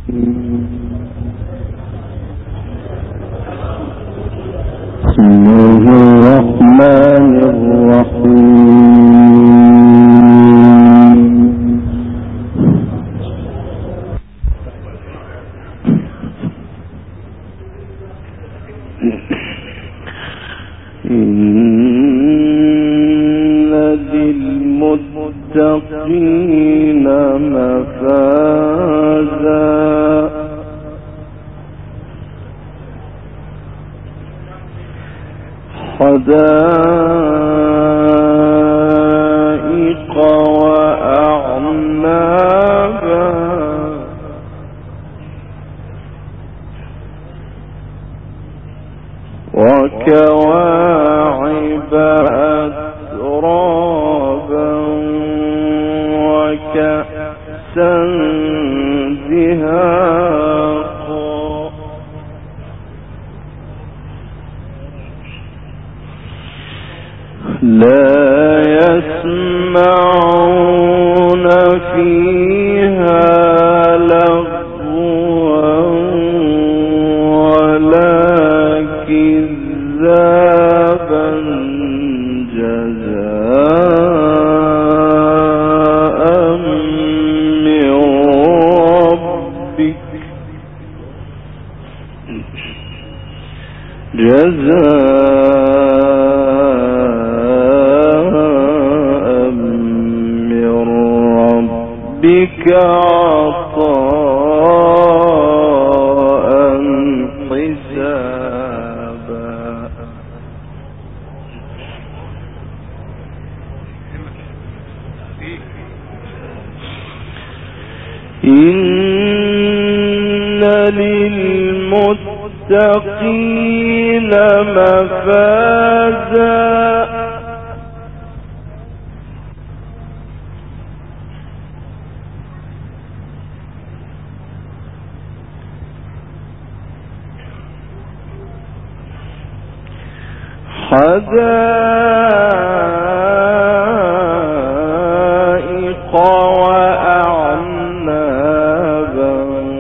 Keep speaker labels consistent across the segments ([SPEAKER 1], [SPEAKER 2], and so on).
[SPEAKER 1] للمتقين مفازا حدائق وأعنابا وكواعب أترابا وكأسا دهاقا لا يسمعون فيها لغوا ولا كذابا جزاء من ربك بك عطاء حسابا إن للمتقين مفازا حدائق وأعنابا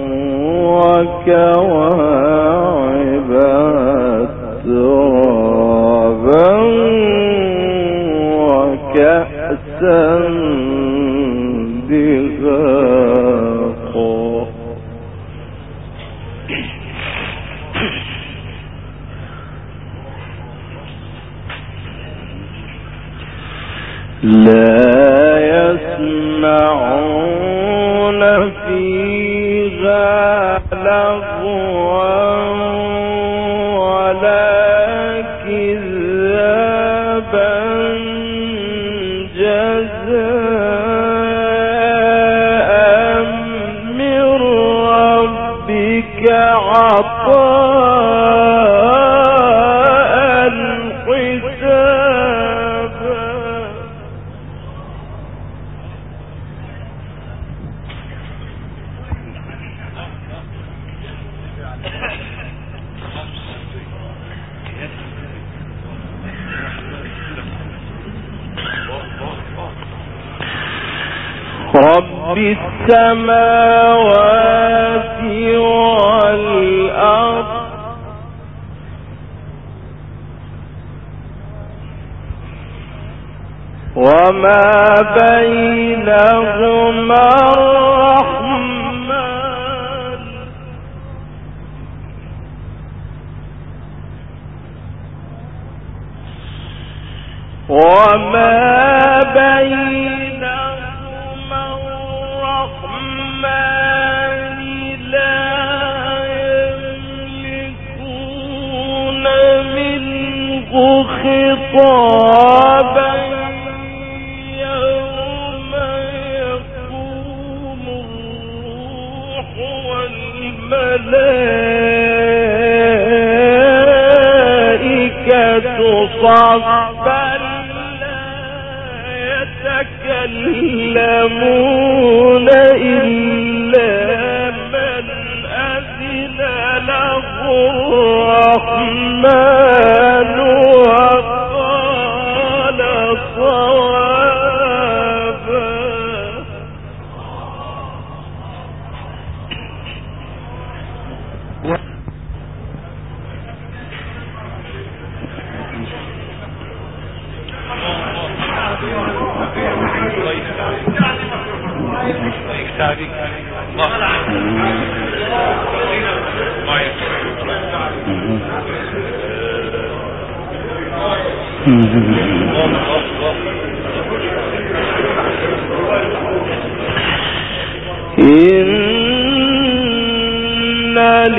[SPEAKER 1] وكواعب أترابا وكأسا دهاقا لا يسمعون فيها لغوا ولا كذابا جزاء من ربك عطاء حسابا رب السماوات والأرض وما بينهما الرحمن وما بينهما الرحمن لا يملكون منه خطابا يوم يقوم الروح والملائكة صفا يتكلمون إلا من أذن له الرحمن وقال صوابا إن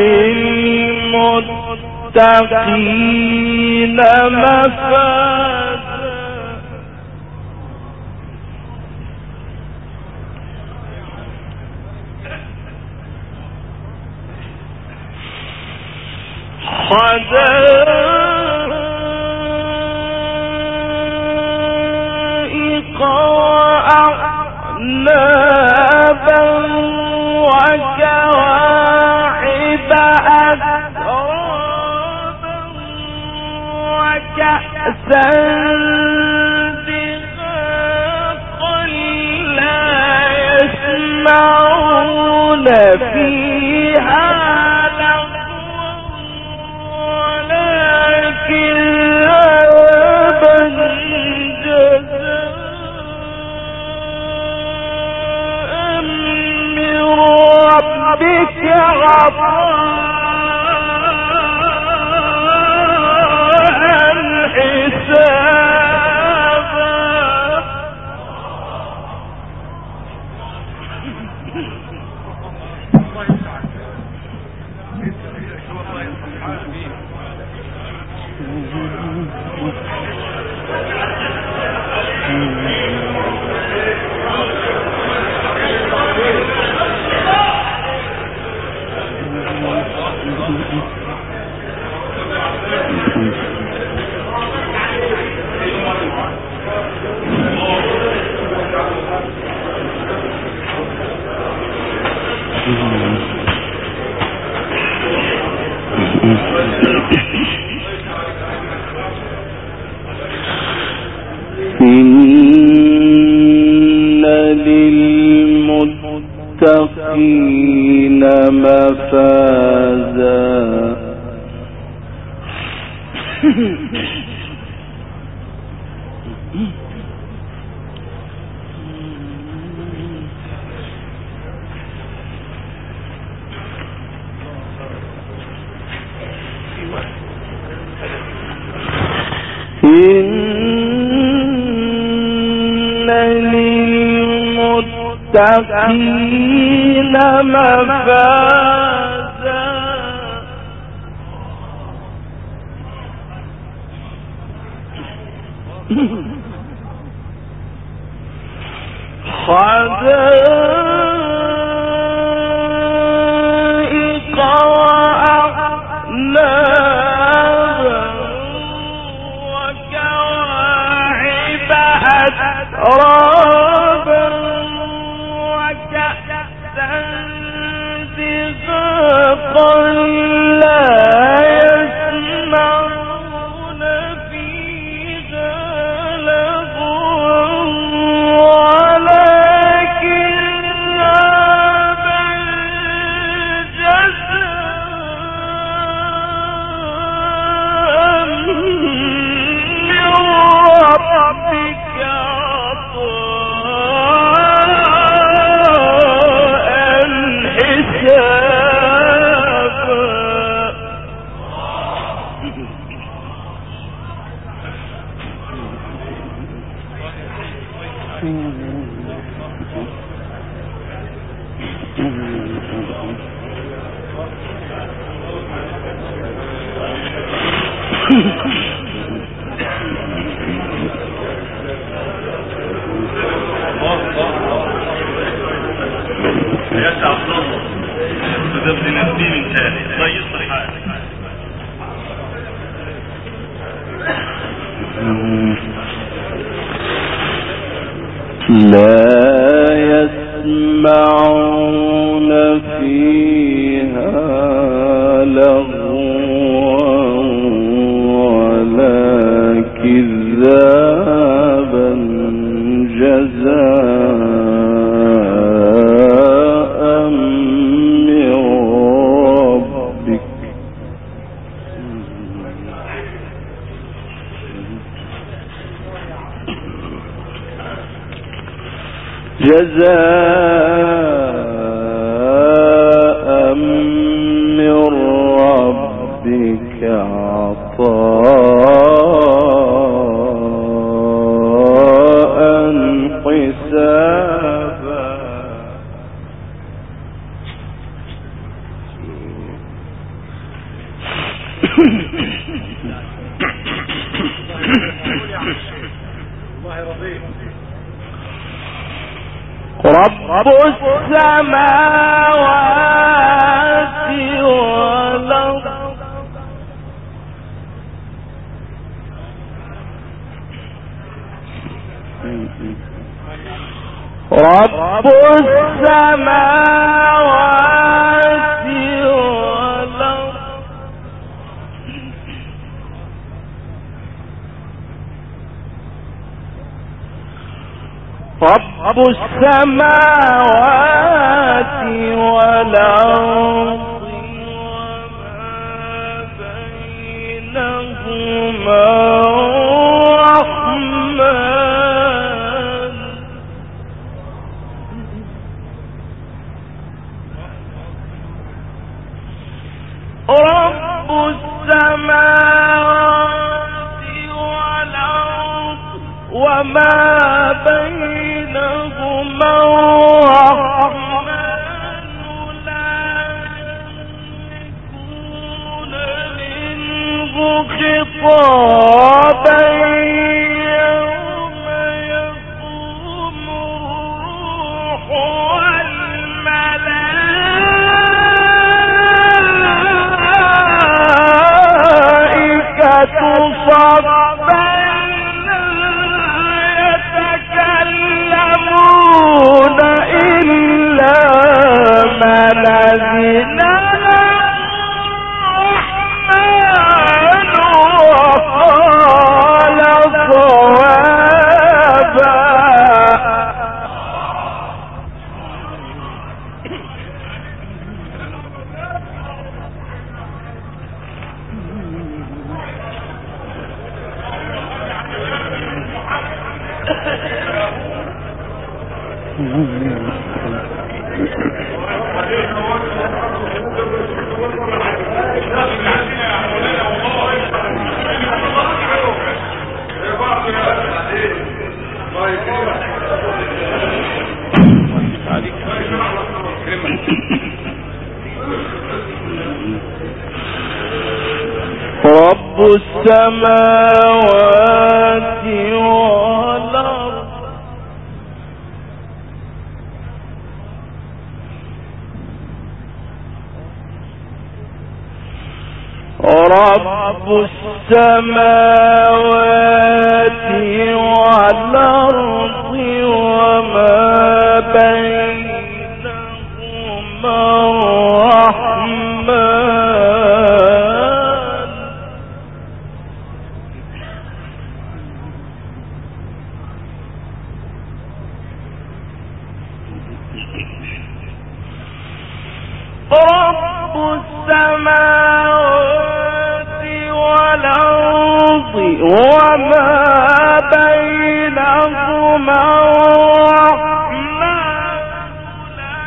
[SPEAKER 1] للمتقين مفازا حدائق وأعنابا وكواعب أترابا وكأسا دهاقا لا يسمعون فيها بك عطاء حسابا إن للمتقين مفازا إن للمتقين مفازا حدائق وأعنابا وكواعب أترابا وكأسا دهاقا لا يسمعون فيها لغوا ولا كذابا جزاء من ربك عطاء حسابا
[SPEAKER 2] يا عبد الله تدبر نفسي من ثاني طيب الحال
[SPEAKER 1] لا يسمعون فيها لغوا ولا كذابا جزاء من ربك جزاء رب السماوات والأرض رب السماوات والأرض رب السماوات والأرض وما بينهما الرحمن رب السماوات والأرض وما بينهما الرحمن لا يملكون منه خطابا يوم يقوم الروح والملائكة صفا إلا من أذن الرحمن وقال صوابا رب السماوات والأرض رب السماوات والأرض وما بينهما الرحمن رب السماوات والأرض وما بينهما الرحمن لا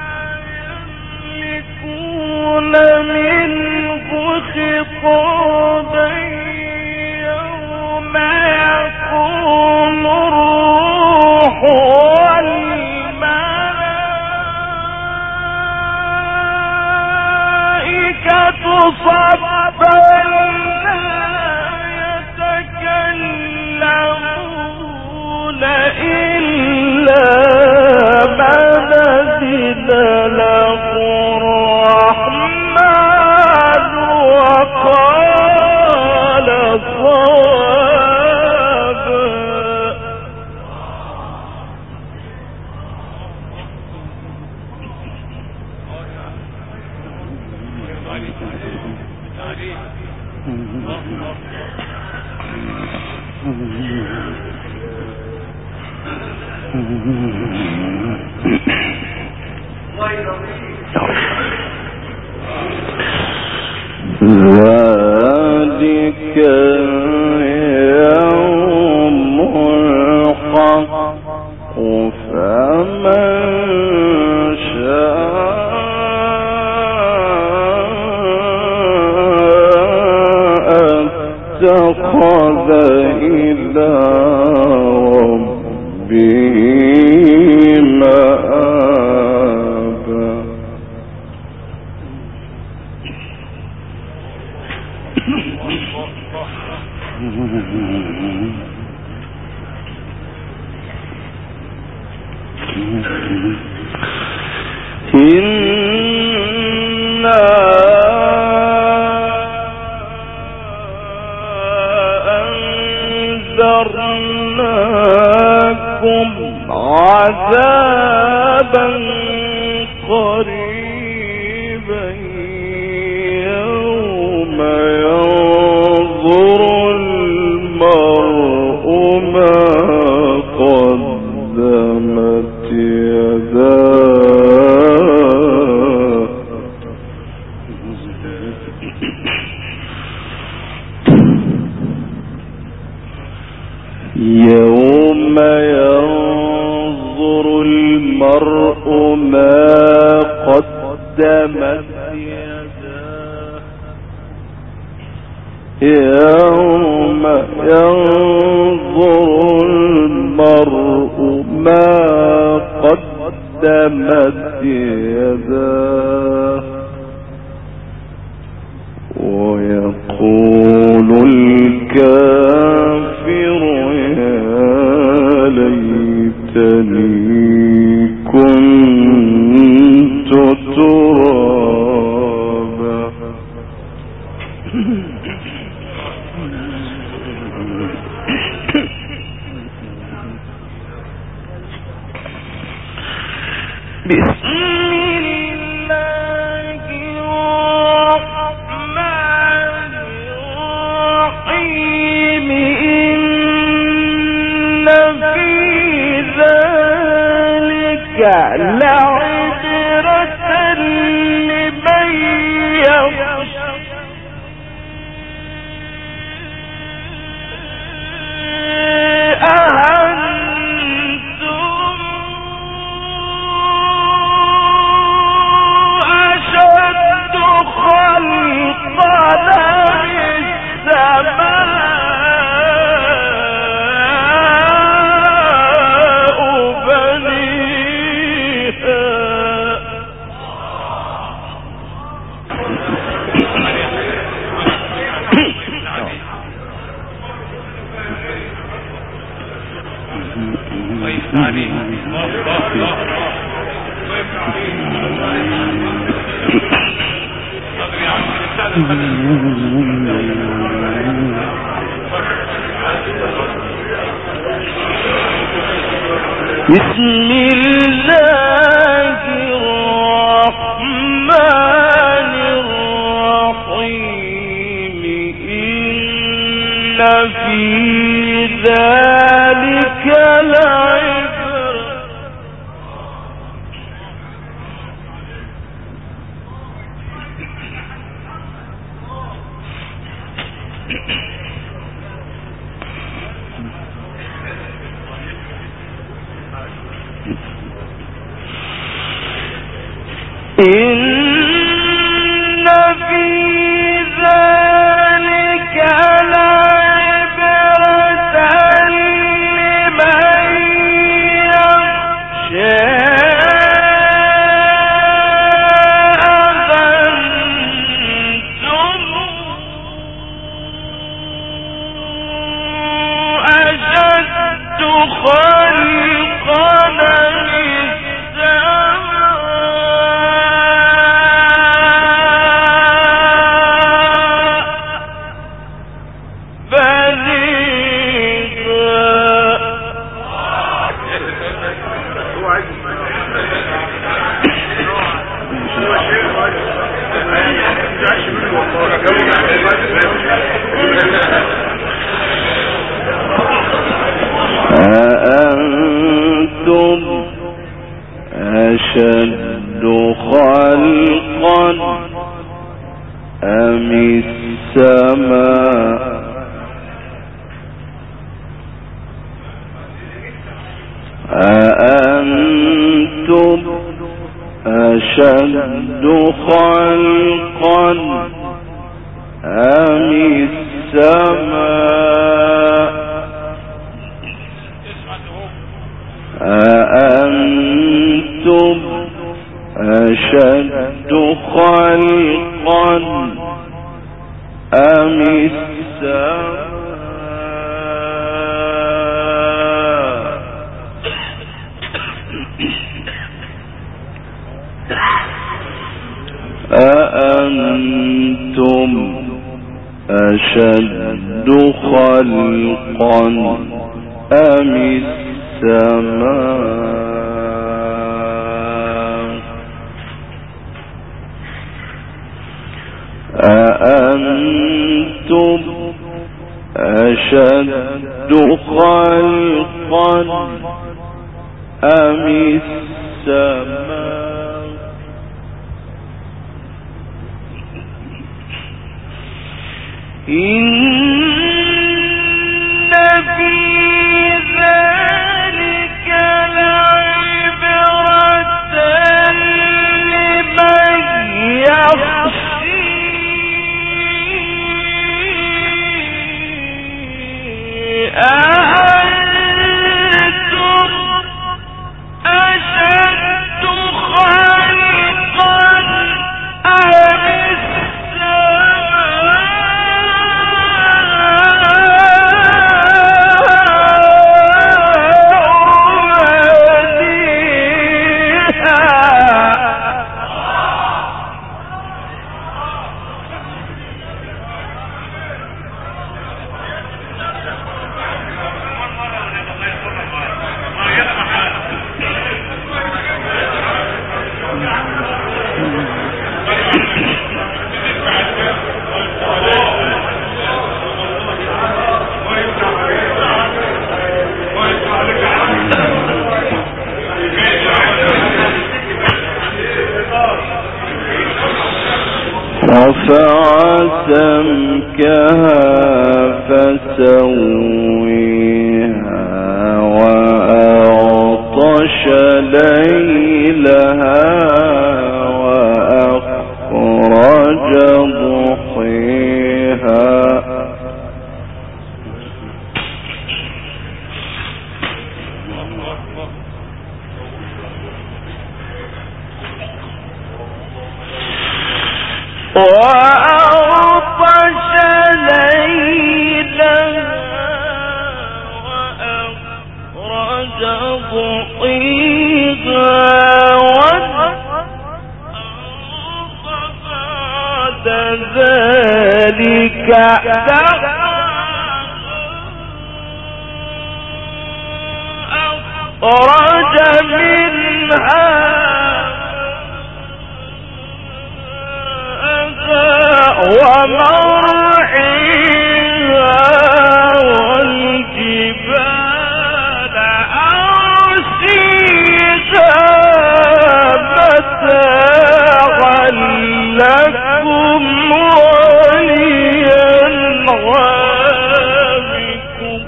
[SPEAKER 1] يملكون منه خطابا يوم يقوم الروح والملائكة صفا لا يتكلمون إلا من أذن له الرحمن وقال صوابا ذلك يوم الحق فمن شاء اتخذ إلى ربه مآبا إنا أنذرناكم عذابا قريبا يوم ينظر المرء ما قدمت يداه يوم ينظر المرء ما قدمت يداه يوم ينظر المرء ما قدمت يداه ويقول الكافر يا ليتني كنت ترابا بسم الله الرحمن الرحيم إن في ذلك لعبرة لمن يخشى بسم الله الرحمن الرحيم إن في ذلك لعبرة إن في ذلك لعبرة لمن يخشى أشد خلقا أأنتم أشد خلقا أم السماء أأنتم أشد خلقا أم السماء أأنتم أشد خلقا أم السماء أأنتم أشد خلقا أم السماء أأنتم أشد خلقا أم السماء إن في ذلك لعبرة لمن يخشى أأنتم أشد خلقا أم رفع سمكها فسويها وأغطش ليلها وأخرج ضحيها وأغطش ليلها وأخرج ضحيها بعد ذلك أخرج منها ومرعيها والجبال أرسيها متاعا لكم ولأنعامكم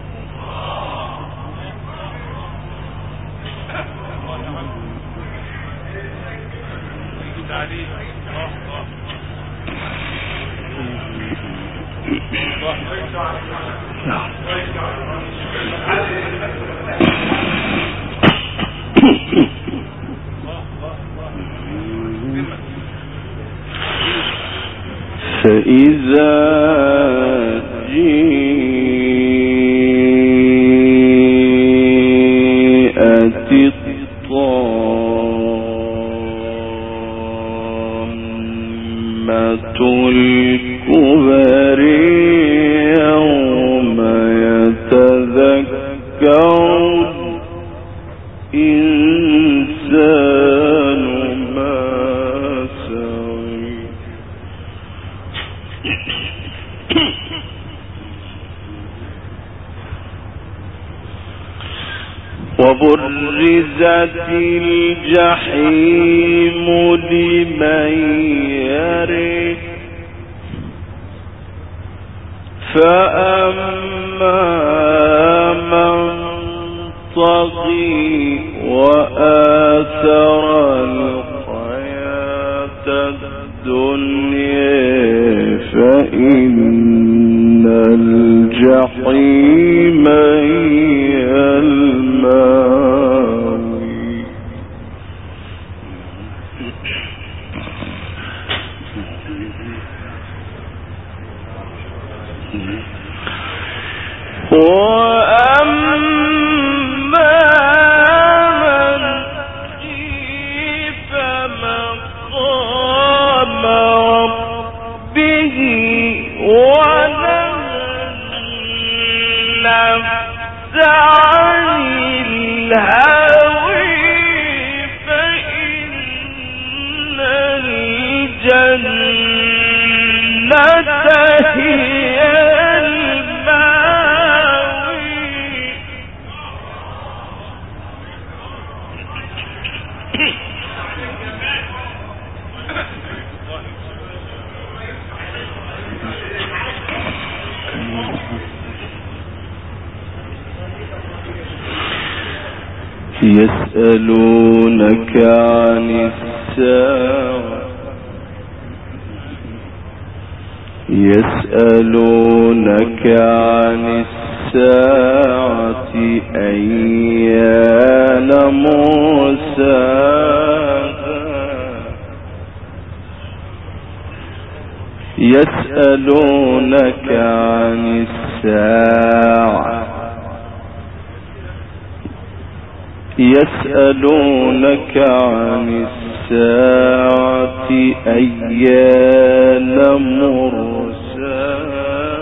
[SPEAKER 1] فإذا جاءت الطامة الكبر يوم يتذكر الإنسان ما سعى وبرزت الجحيم لمن يرى فأما من طغى وآثر الحياة الدنيا فإن الجحيم هي المأوى وأما من خيف مقام يسألونك عن الساعة يسألونك عن الساعة أيان مرساها يسألونك عن الساعة يسألونك عن الساعة أيان مرساها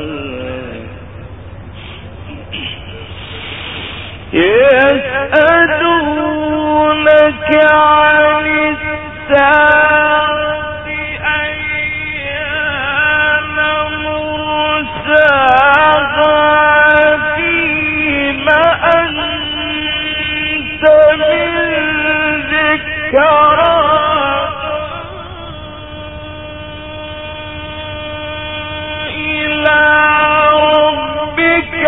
[SPEAKER 1] يسألونك عن الساعة أيان مرساها فيما أنت من ذكرها إلى ربك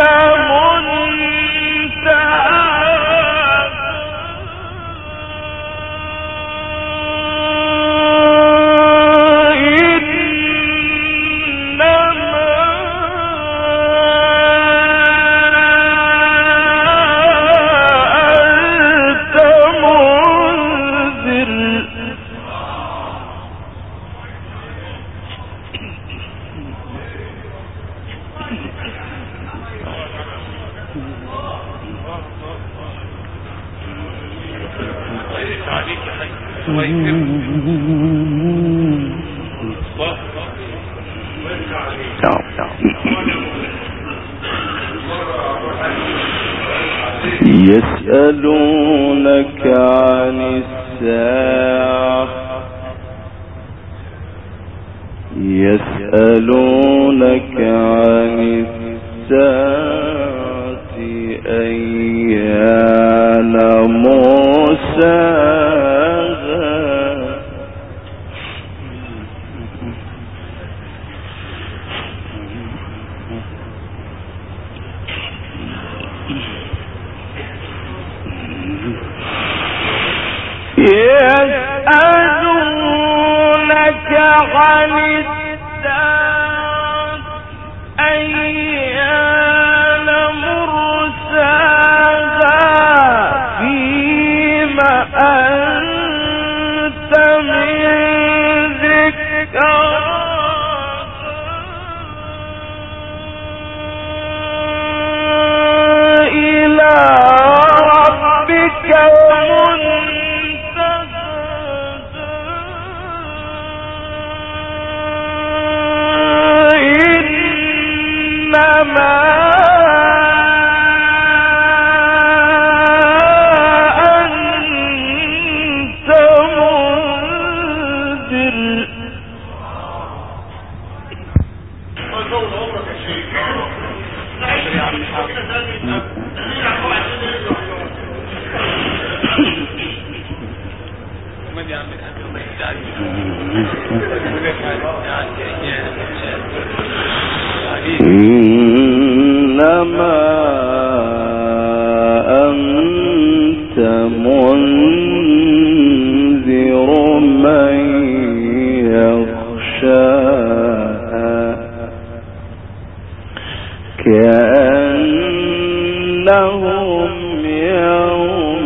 [SPEAKER 1] يسألونك عن الساعة يسألونك عن الساعة أيان مرساها يسألونك عن الساعة أيان مرساها فيما أنت من ذكرها إلى ربك إنما أنت منذر من يخشاها كأنهم يوم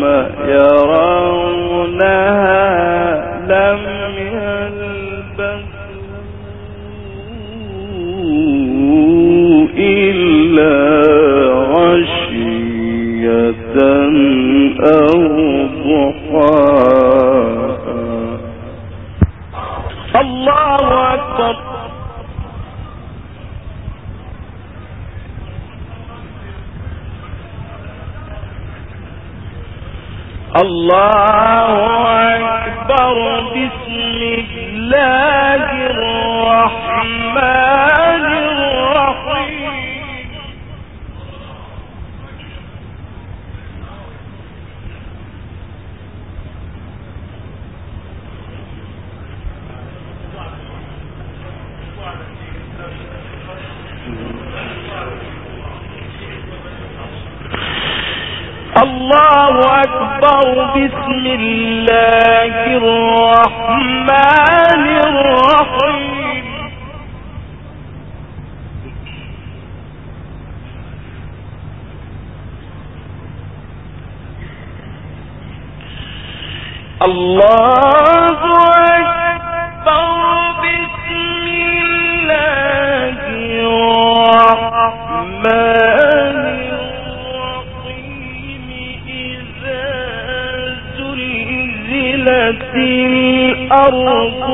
[SPEAKER 1] يرونها لم يلبثوا إلا عشية أو ضحاها. الله أكبر. الله أكبر. بسم الله الرحمن الرحيم. أكبر. بسم الله الرحمن الرحيم. الله أكبر. بسم الله الرحمن الرحيم. إذا زلزلت الأرض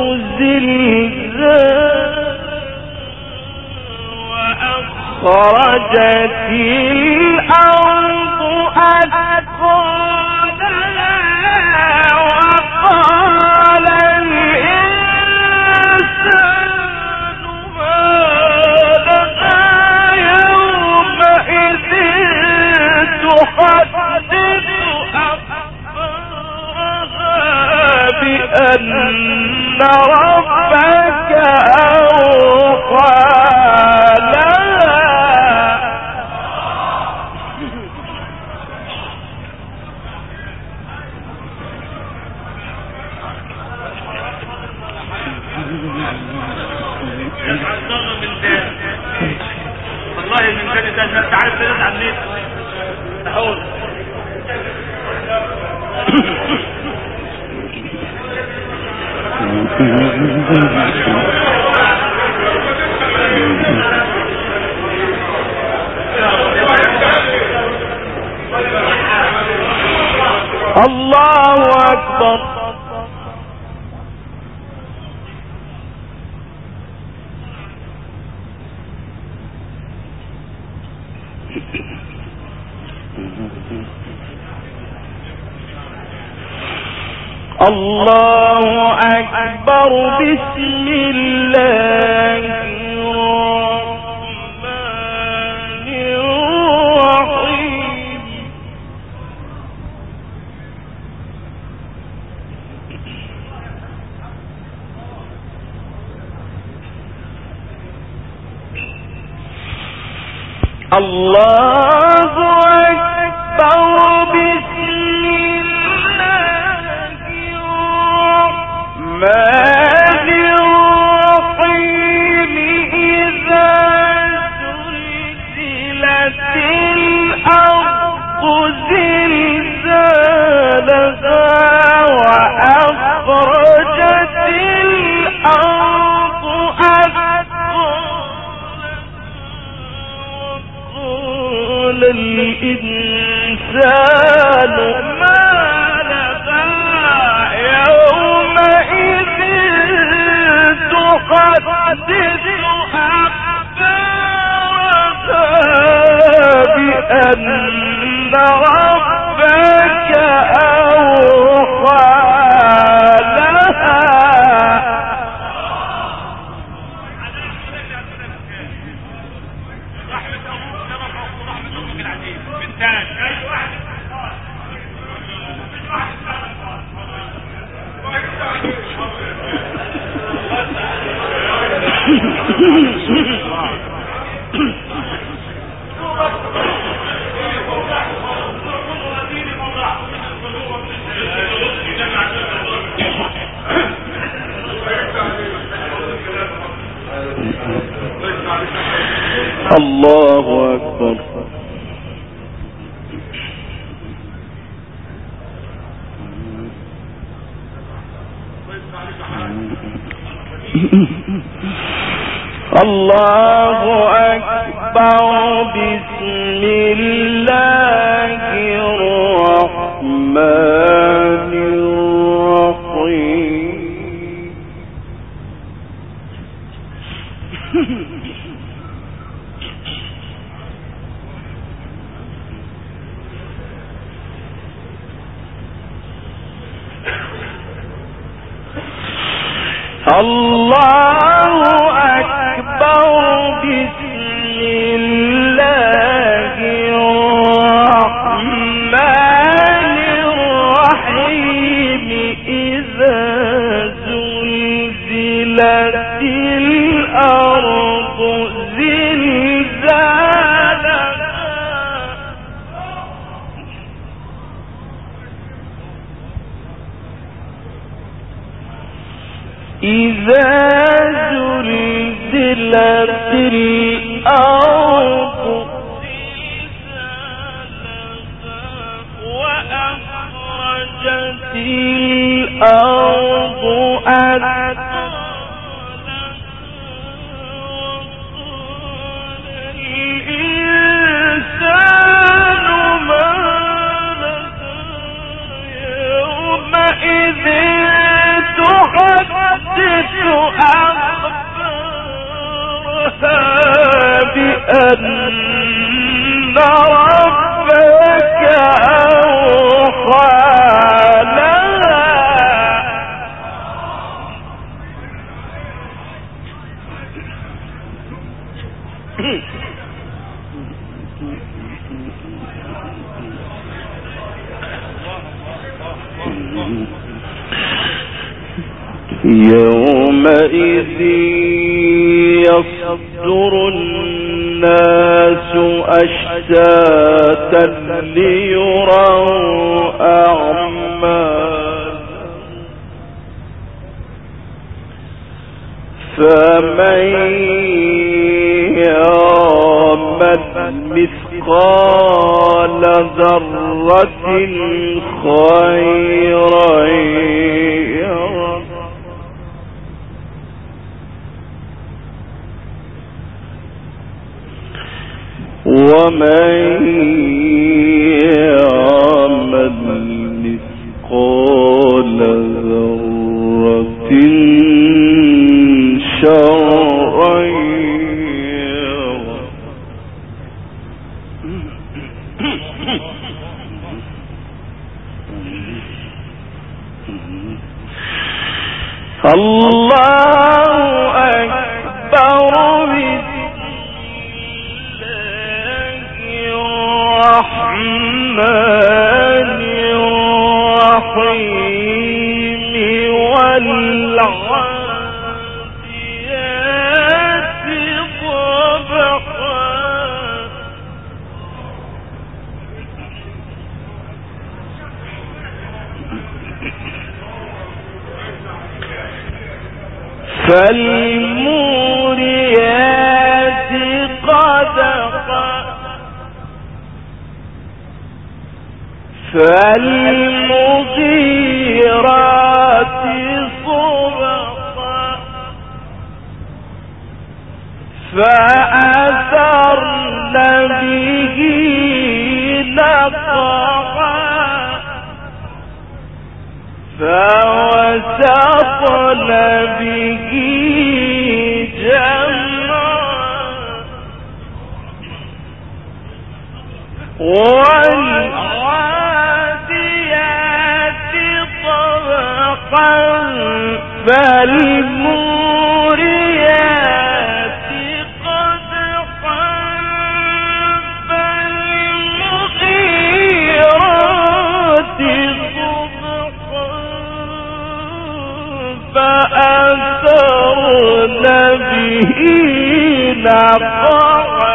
[SPEAKER 1] زلزالها وأخرجت الأرض أثقالها وقال الإنسان ما لها يومئذ تحدث أخبارها بأن ربك أوحى لها.
[SPEAKER 2] والله من ثاني ده انت عارف تنزل على النت تحول.
[SPEAKER 1] الله أكبر. الله أكبر. بسم الله الرحمن الرحيم. الله أكبر. بسم الرحمن الرحيم. إذا زلزلت الأرض زلزالها وأخرجت الأرض أثقالها وقال الإنسان ما لها يومئذ تحدث أخبارها بأن ربك أوحى لها. الله أكبر. الله أكبر. بسم الله الرحمن الرحيم. الله أكبر. بسم الله الرحمن الرحيم. إذا زلزلت الأرض زلزالها إذا زلزلت الأرض وأخرجت الأرض أثقالها وقال الإنسان ما لها يومئذ تحدث أخبارها بأن ربك أوحى لها يومئذ يصدر الناس أشتاتا ليروا أعمالهم فمن يعمل مثقال ذرة خيرا يره ومن يعمل مثقال ذرة شرا يره الله أكبر الرحمن الرحيم والعاديات ضبحا فالموريات قدحا فالمغيرات صبحا فأثرن به نقعا فوسطن به جمعا والعاديات طبقا فالموريات قدحا فالمغيرات صبحا فأثرن به نقعا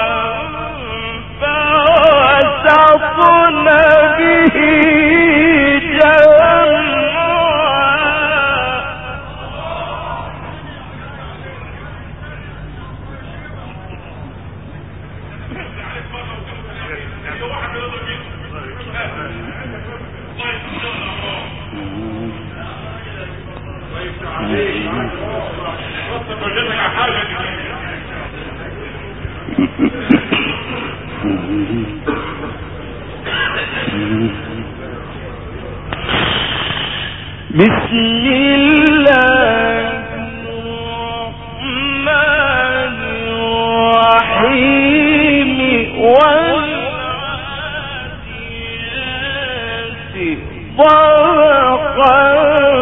[SPEAKER 1] فوسطن به جمعا بسم الله الرحمن الرحيم والعاديات ضبحا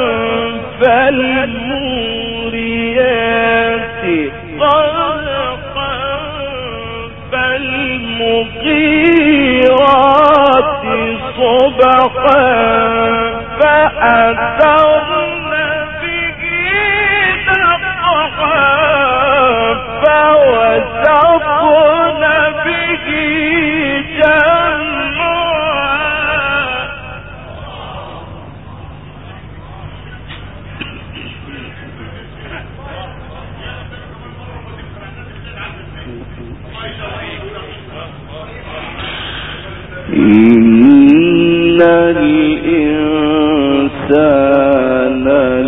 [SPEAKER 1] فالموريات قدحا فالمغيرات صبحا فأثرن به نقعا فوسطن به جمعا إن الإنسان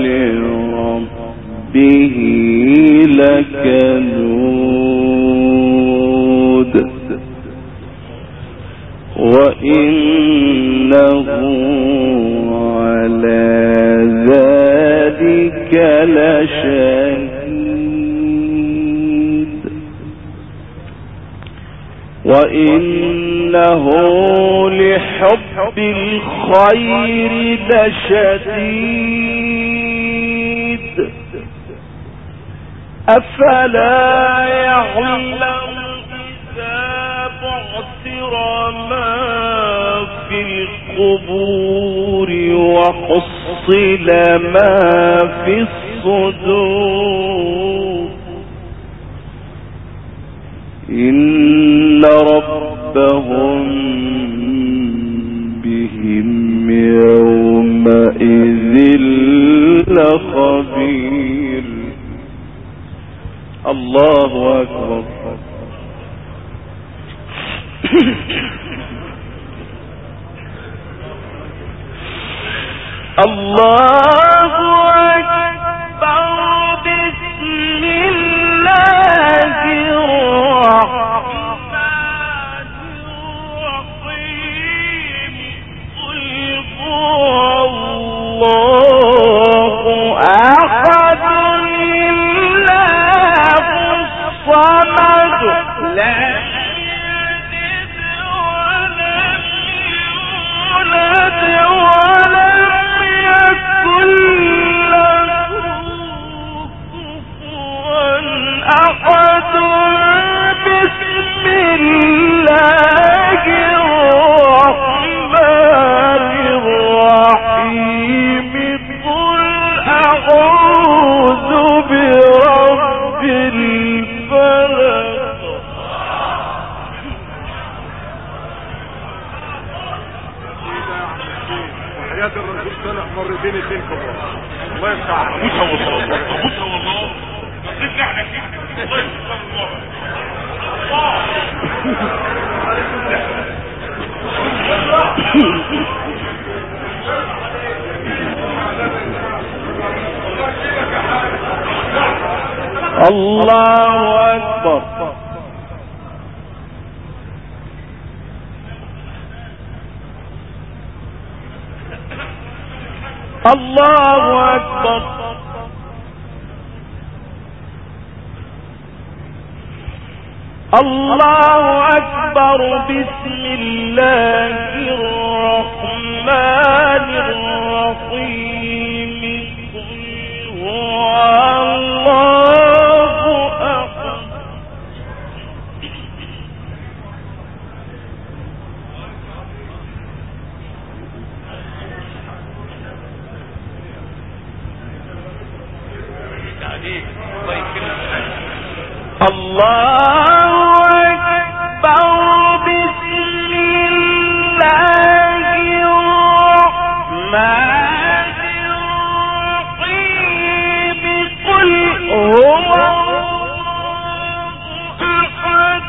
[SPEAKER 1] لربه لكنود وإنه على ذلك لشهيد وإنه لحب الخير لشديد أفلا يعلم إذا بعثر ما في القبور وحصل ما في الصدور إن ربهم بهم يومئذ لخبير. الله أكبر. الله أكبر. بسم الله الرحمن الرحيم. قل هو الله أحد الله الصمد لا يلد ولم يولد ولم يكن له كفوا أحد. بسم الله الرحمن الرحيم. قل أعوذ برب الفلق.
[SPEAKER 3] حياة الرسول طلع مرتين اتنين كبار. الله يفتح عليك.
[SPEAKER 2] ابوسها والله ابوسها والله نسيت احنا كده. الله يفتح
[SPEAKER 1] الله أكبر. الله أكبر. الله أكبر. بسم الله الرحمن الرحيم. قل هو الله أحد. الله أكبر. بسم الله الرحمن الرحيم. قل هو أحد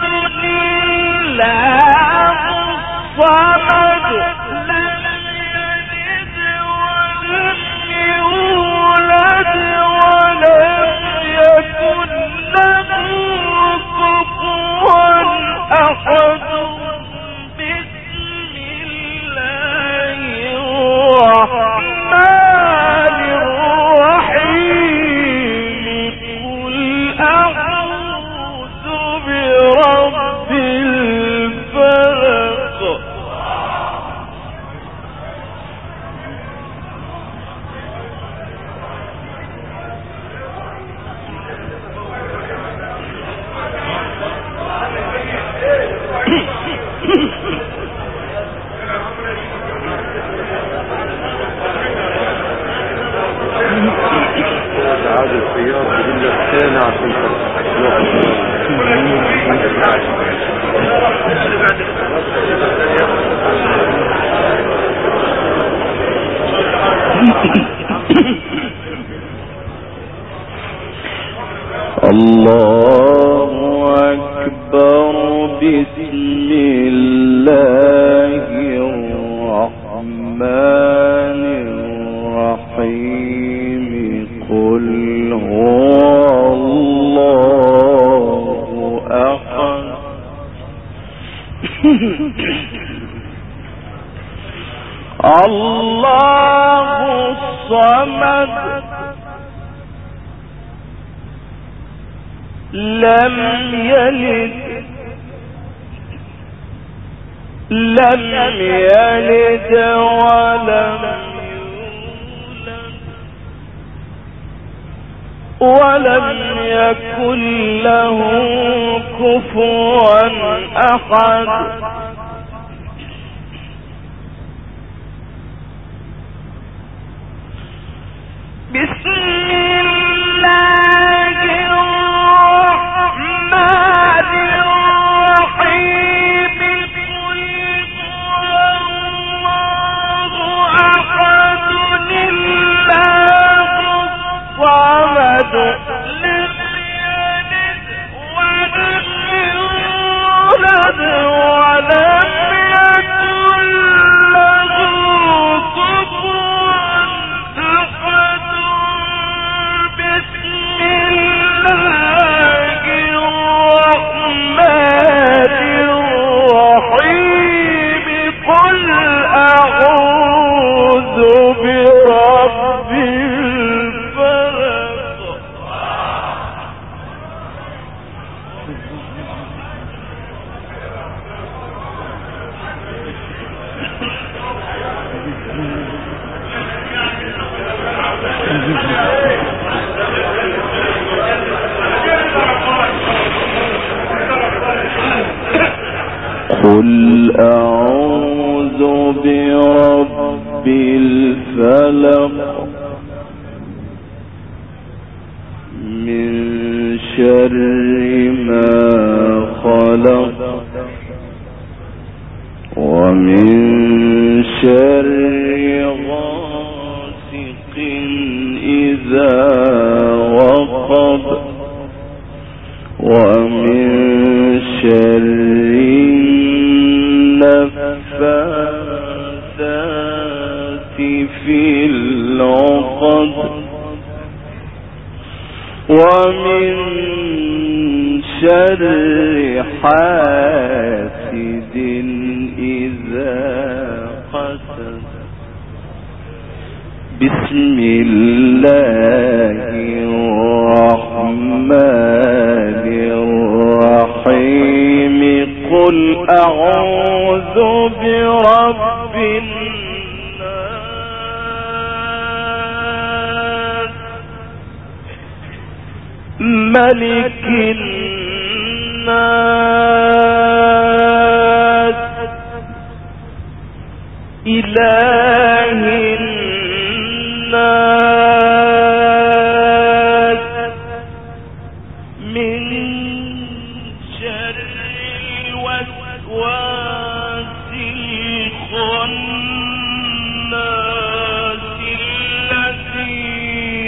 [SPEAKER 1] الله الصمد لم يلد ولم يولد ولم يكن له كفوا أحد. بسم الله الرحمن الرحيم. قل أعوذ برب الفلق.
[SPEAKER 3] عاد السيارة بدون الثاني عشان الله أكبر. بسم الله
[SPEAKER 1] الله الصمد لم يلد ولم يكن له كفوا أحد. بسم الله الرحمن الرحيم. قل هو الله أحد الله الصمد لم يلد ولم يولد ولم يكن له كفوا أحد. بسم الله الرحمن الرحيم. قل أعوذ برب الفلق. قل أعوذ برب الفلق من شر ما خلق ومن شر غاسق إذا وقب ومن شر النفاثات في العقد ومن شر حاسد إذا حسد. بسم الله الرحمن الرحيم. قل أعوذ برب الناس ملك الناس إله الناس من شر الوسواس الخناس الذي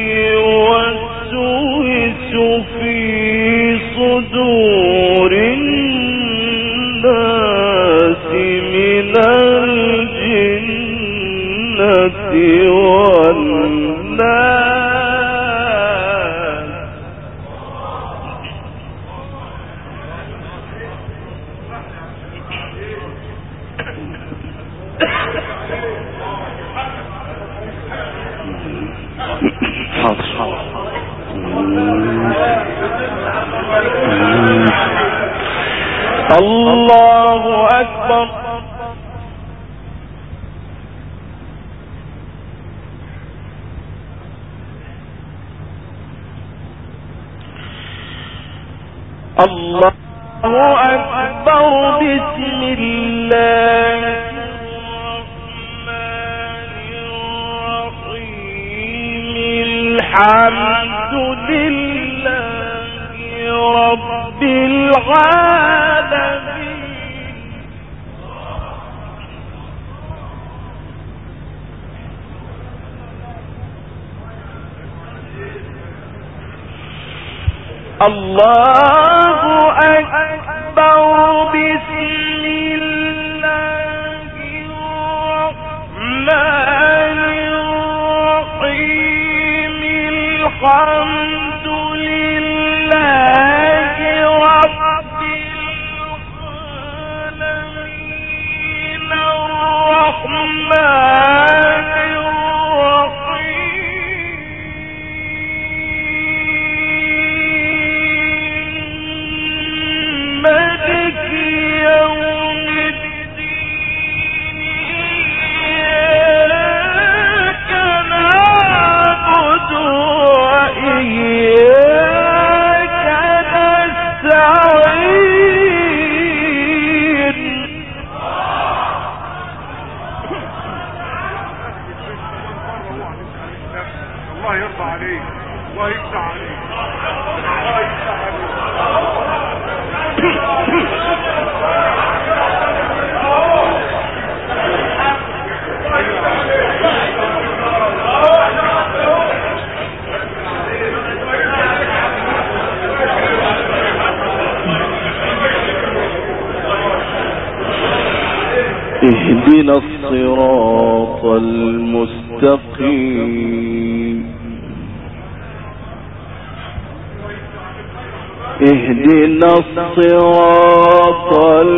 [SPEAKER 1] يوسوس في صدور الناس من الجنة والناس. الله أكبر. الله أكبر. بسم الله الرحمن الرحيم. الحمد لله رب العالمين. الله أكبر. بسم الله الرحمن الرحيم. الحمد لله رب العالمين.
[SPEAKER 3] يفتح عليك، الله يفتح عليك، الله يفتح
[SPEAKER 1] اهدنا الصراط المستقيم اهدنا الصراط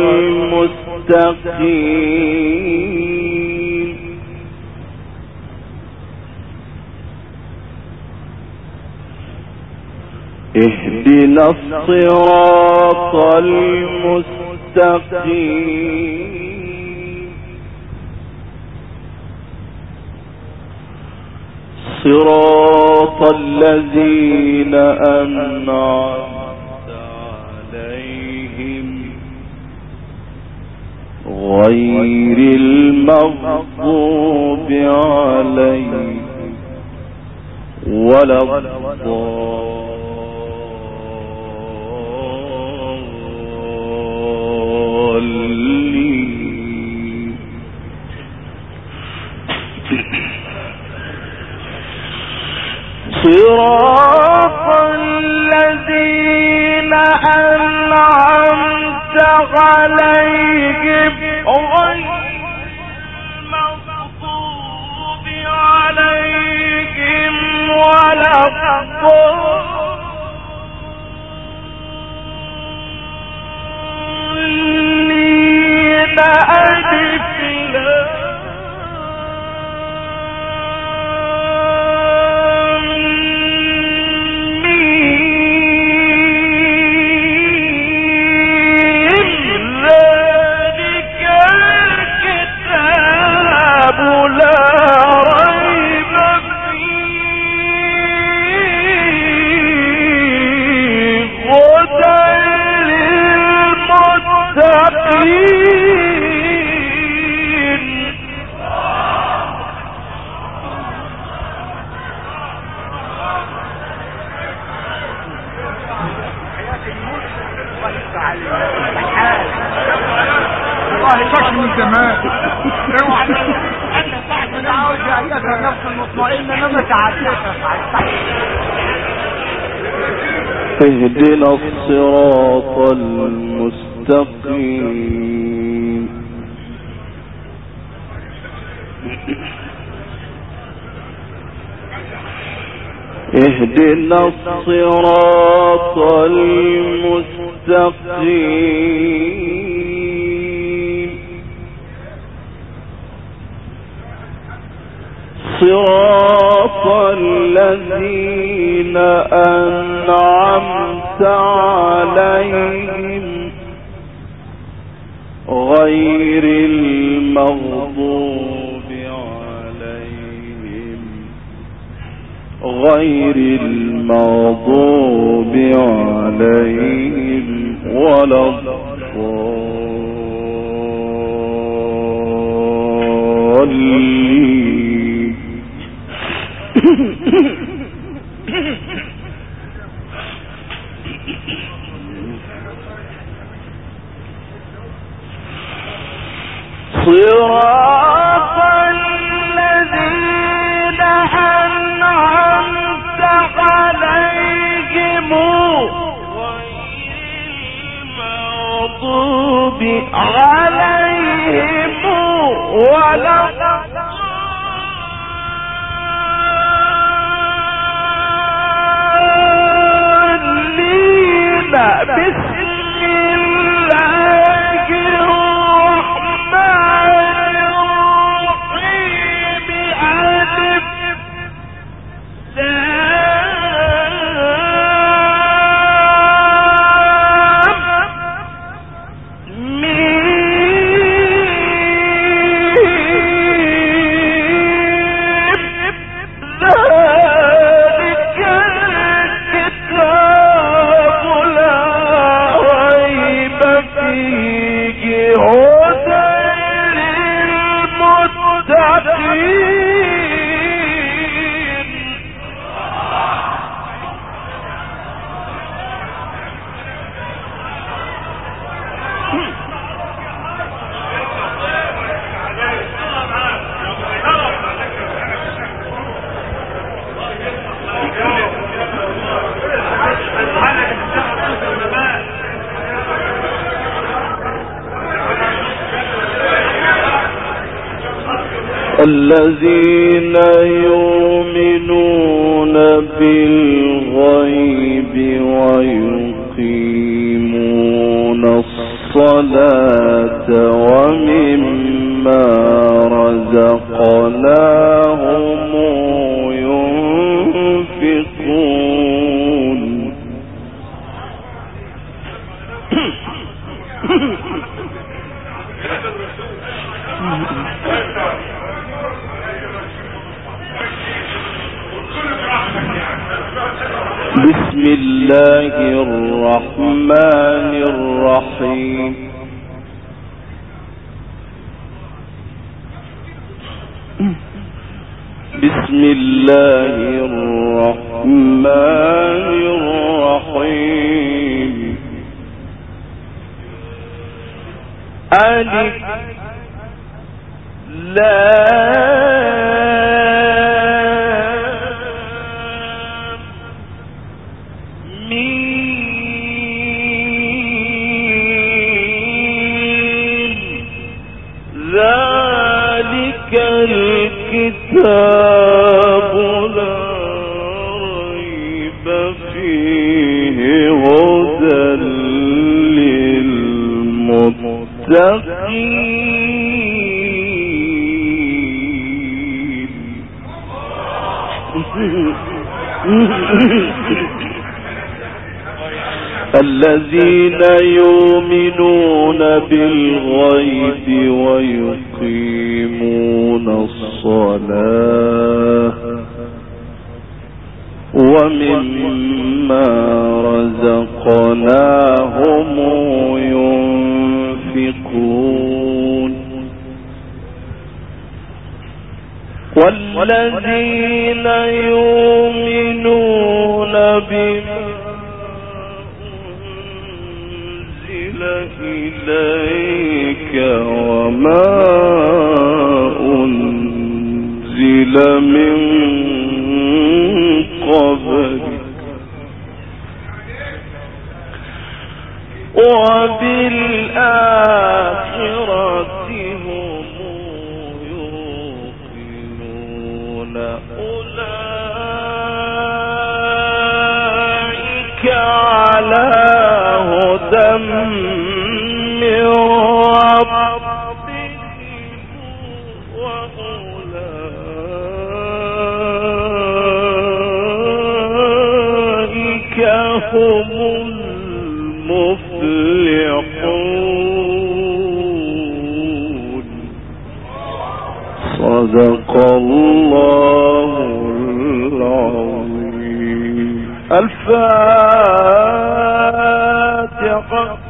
[SPEAKER 1] المستقيم اهدنا الصراط المستقيم صراط الذين أنعمت عليهم غير المغضوب عليهم ولا الضالين. صراط الذين أنعمت عليهم غير المغضوب عليهم ولا الضالين. ألف اهدنا الصراط المستقيم اهدنا الصراط المستقيم صراط الذين أنعمت عليهم غير المغضوب عليهم ولا الضالين. صراط الذين أنعمت عليهم غير المغضوب عليهم ولا الضالين. بسم الله الرحمن الرحيم. ألف لام ميم الذين يؤمنون بالغيب ويقيمون الصلاة ومما رزقناهم ينفقون. بسم الله الرحمن الرحيم. بسم الله الرحمن الرحيم. ألف لام ميم. ذلك الكتاب لا ريب فيه هدى للمتقين. الذين يؤمنون بالغيب ويقيمون الصلاة ومما رزقناهم ينفقون. والذين يؤمنون بما أنزل إليك وما أنزل من قبلك وبالآخرة هم يوقنون. أولئك على هدى من ربهم وأولئك هم المفلحون. صدق الله العظيم. الفاتحة.